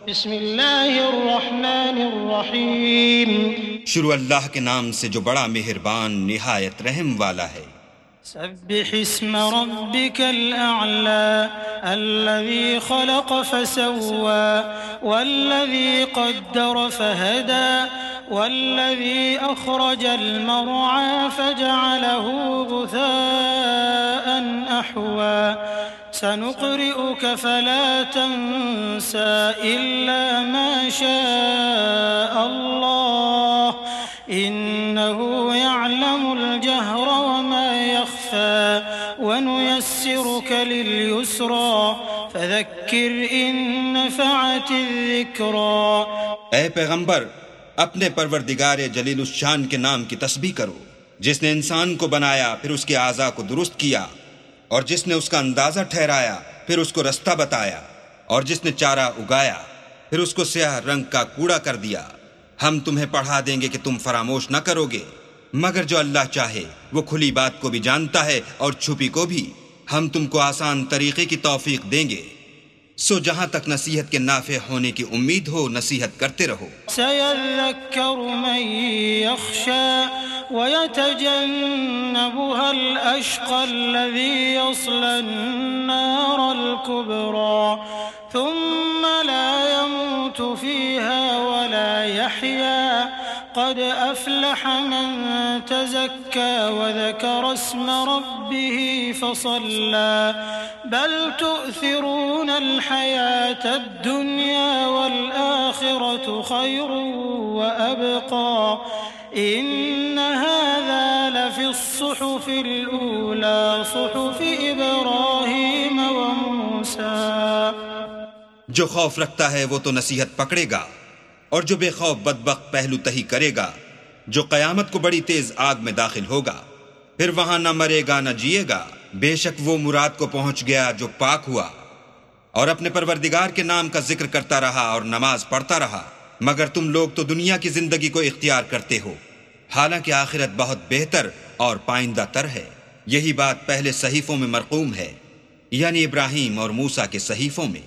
بسم اللہ الرحمن الرحیم شروع اللہ کے نام سے جو بڑا مہربان نہایت رحم والا ہے۔ سبح اسم ربك الأعلى الذي خلق فسوى والذي قدر فهدى والذي أخرج المرعى فجعله غثاء أحوى سنقرئك فلا تنسى إلا ما شاء الله إنه يعلم الجهر وما يخفى ونيسرك لليسرى فذكر إن نفعت الذكرى۔ اے پیغمبر، اپنے پروردگار جلیل الشان کے نام کی تسبیح کرو، جس نے انسان کو بنایا پھر اس کے اعضاء کو درست کیا، اور جس نے اس کا اندازہ ٹھہرایا پھر اس کو رستہ بتایا، اور جس نے چارہ اگایا پھر اس کو سیاہ رنگ کا کوڑا کر دیا۔ ہم تمہیں پڑھا دیں گے کہ تم فراموش نہ کرو گے، مگر جو اللہ چاہے وہ کھلی بات کو بھی جانتا ہے اور چھپی کو بھی۔ ہم تم کو آسان طریقے کی توفیق دیں گے، سو جہاں تک نصیحت کے نافع ہونے کی امید ہو نصیحت کرتے رہو۔ سيذكر من يخشى ويتجنبها الأشقى الذي يصلى النار الكبرى ثم لا يموت فيها ولا يحيا قد أفلح من تزكى وذكر اسم ربه فصلى بل تؤثرون الحياة الدنيا والآخرة خير وأبقى إن هذا لفي الصحف الأولى صحف إبراهيم وموسى۔ جو خوف رکھتا ہے وہ تو نصیحت پکڑے گا، اور جو بے خوف بدبخت پہلو تہی کرے گا، جو قیامت کو بڑی تیز آگ میں داخل ہوگا، پھر وہاں نہ مرے گا نہ جیے گا، بے شک وہ مراد کو پہنچ گیا جو پاک ہوا، اور اپنے پروردگار کے نام کا ذکر کرتا رہا اور نماز پڑھتا رہا۔ مگر تم لوگ تو دنیا کی زندگی کو اختیار کرتے ہو، حالانکہ آخرت بہت بہتر اور پائندہ تر ہے۔ یہی بات پہلے صحیفوں میں مرقوم ہے، یعنی ابراہیم اور موسیٰ کے صحیفوں میں۔